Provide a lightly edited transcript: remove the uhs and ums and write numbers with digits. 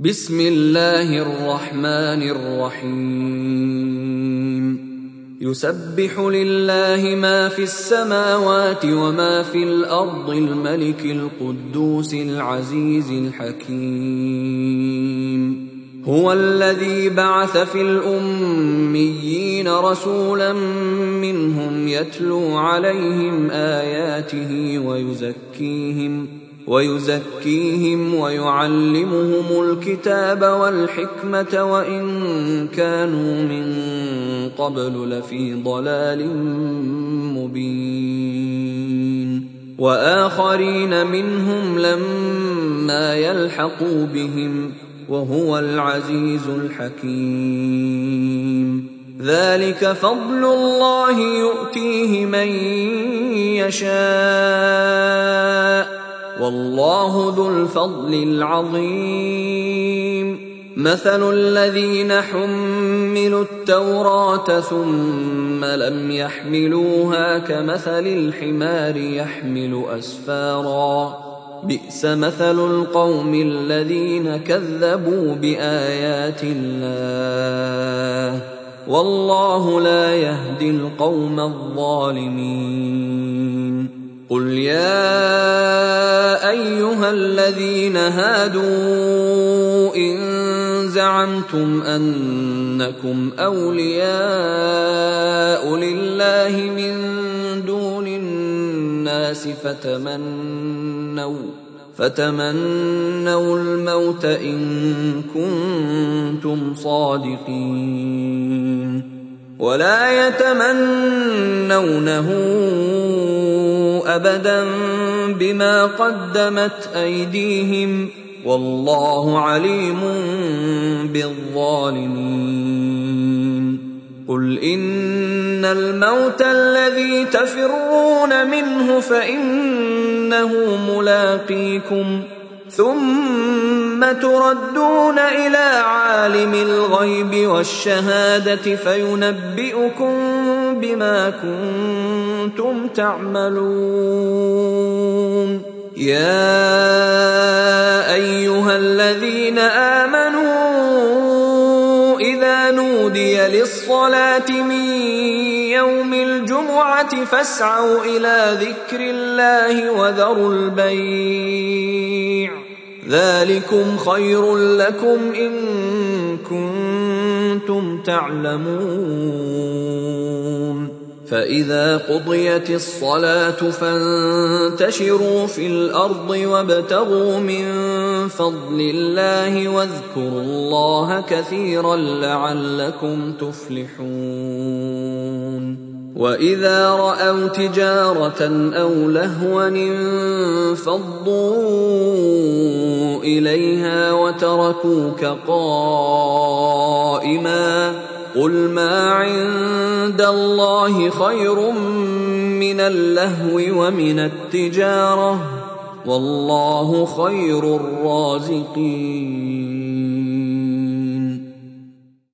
بسم الله الرحمن الرحيم يسبح لله ما في السماوات وما في الأرض الملك القدوس العزيز الحكيم هو الذي بعث في الأميين رسولا منهم يتلو عليهم آياته ويزكيهم ويعلمهم الكتاب والحكمة وإن كانوا من قبل لفي ضلال مبين وآخرين منهم لما يلحقوا بهم وهو العزيز الحكيم ذلك فضل الله يؤتيه من يشاء والله ذو الفضل العظيم مثل الذين حملوا التوراة ثم لم يحملوها كمثل الحمار يحمل أسفارا بئس مثل القوم الذين كذبوا بآيات الله والله لا يهدي القوم الظالمين قل يا أيها الذين هادوا إن زعمتم أنكم أولياء لله من دون الناس فتمنوا الموت إن كنتم صادقين ولا يتمنونه أبدا بما قدمت أيديهم والله عليم بالظالمين قل إن الموت الذي تفرون منه فإنه ملاقيكم ثم تردون إلى عالم الغيب والشهادة فينبئكم بما كنتم تعملون يا أيها الذين آمنوا إذا نودي للصلاة من يوم الجمعة فاسعوا إلى ذكر الله وذروا البيع ذلكم خير لكم إن كنتم تعلمون فإذا قضيت الصلاة فانتشروا في الأرض وابتغوا من فضل الله واذكروا الله كثيرا لعلكم تفلحون وإذا رأوا تجارة أو لهوا انفضوا إليها وتركوك قائما قل ما عند الله خير من اللهو ومن التجارة والله خير الرازقين